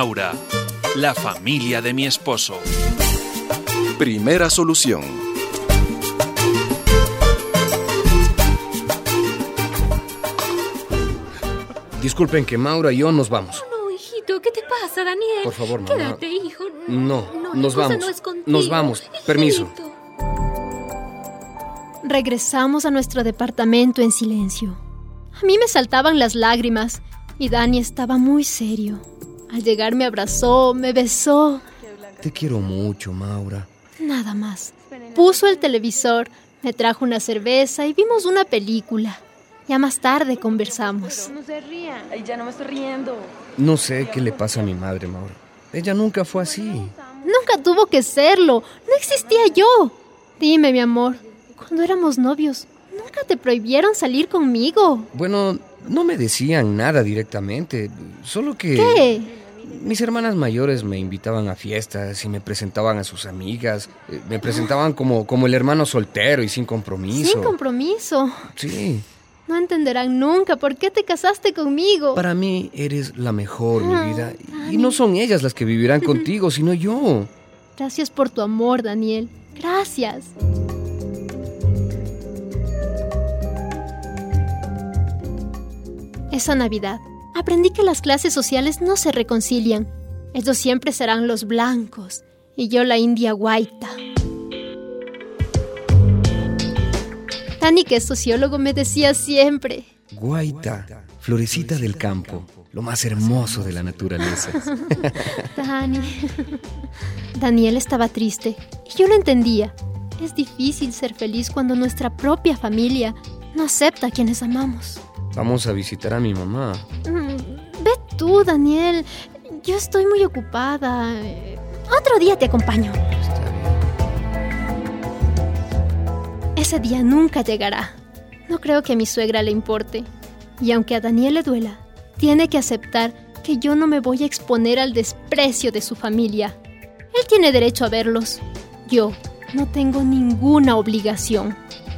Maura, la familia de mi esposo. Primera solución. Disculpen que Maura y yo nos vamos. No, hijito, ¿qué te pasa, Daniel? Por favor, mamá. Quédate, hijo. No, nos la cosa vamos. no es contigo. Nos vamos. Permiso. Hijito. Regresamos a nuestro departamento en silencio. A mí me saltaban las lágrimas y Dani estaba muy serio. Al llegar me abrazó, me besó. Te quiero mucho, Maura. Nada más. Puso el televisor, me trajo una cerveza y vimos una película. Ya más tarde conversamos. No se rían. Ay, ya no me estoy riendo. No sé qué le pasa a mi madre, Maura. Ella nunca fue así. Nunca tuvo que serlo. No existía yo. Dime, mi amor, cuando éramos novios, ¿nunca te prohibieron salir conmigo? Bueno, no me decían nada directamente. Solo que... ¿Qué? Mis hermanas mayores me invitaban a fiestas y me presentaban a sus amigas. Me presentaban como el hermano soltero y sin compromiso. Sin compromiso. Sí. No entenderán nunca por qué te casaste conmigo. Para mí eres la mejor, mi vida. Y no son ellas las que vivirán contigo, sino yo. Gracias por tu amor, Daniel. Gracias. Esa Navidad aprendí que las clases sociales no se reconcilian. Ellos siempre serán los blancos y yo la india guaita. Dani, que es sociólogo, me decía siempre: Guaita, florecita del campo, lo más hermoso de la naturaleza. Dani. Daniel estaba triste y yo lo entendía. Es difícil ser feliz cuando nuestra propia familia no acepta a quienes amamos. Vamos a visitar a mi mamá. Ve tú, Daniel. Yo estoy muy ocupada. Otro día te acompaño. Está bien. Ese día nunca llegará. No creo que a mi suegra le importe. Y aunque a Daniel le duela, tiene que aceptar que yo no me voy a exponer al desprecio de su familia. Él tiene derecho a verlos. Yo no tengo ninguna obligación.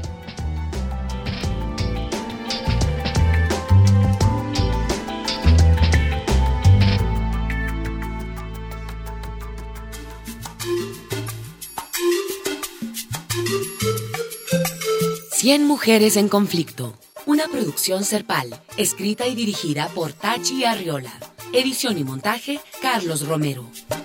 Cien mujeres en conflicto. Una producción Serpal, escrita y dirigida por Tachi Arriola. Edición y montaje, Carlos Romero.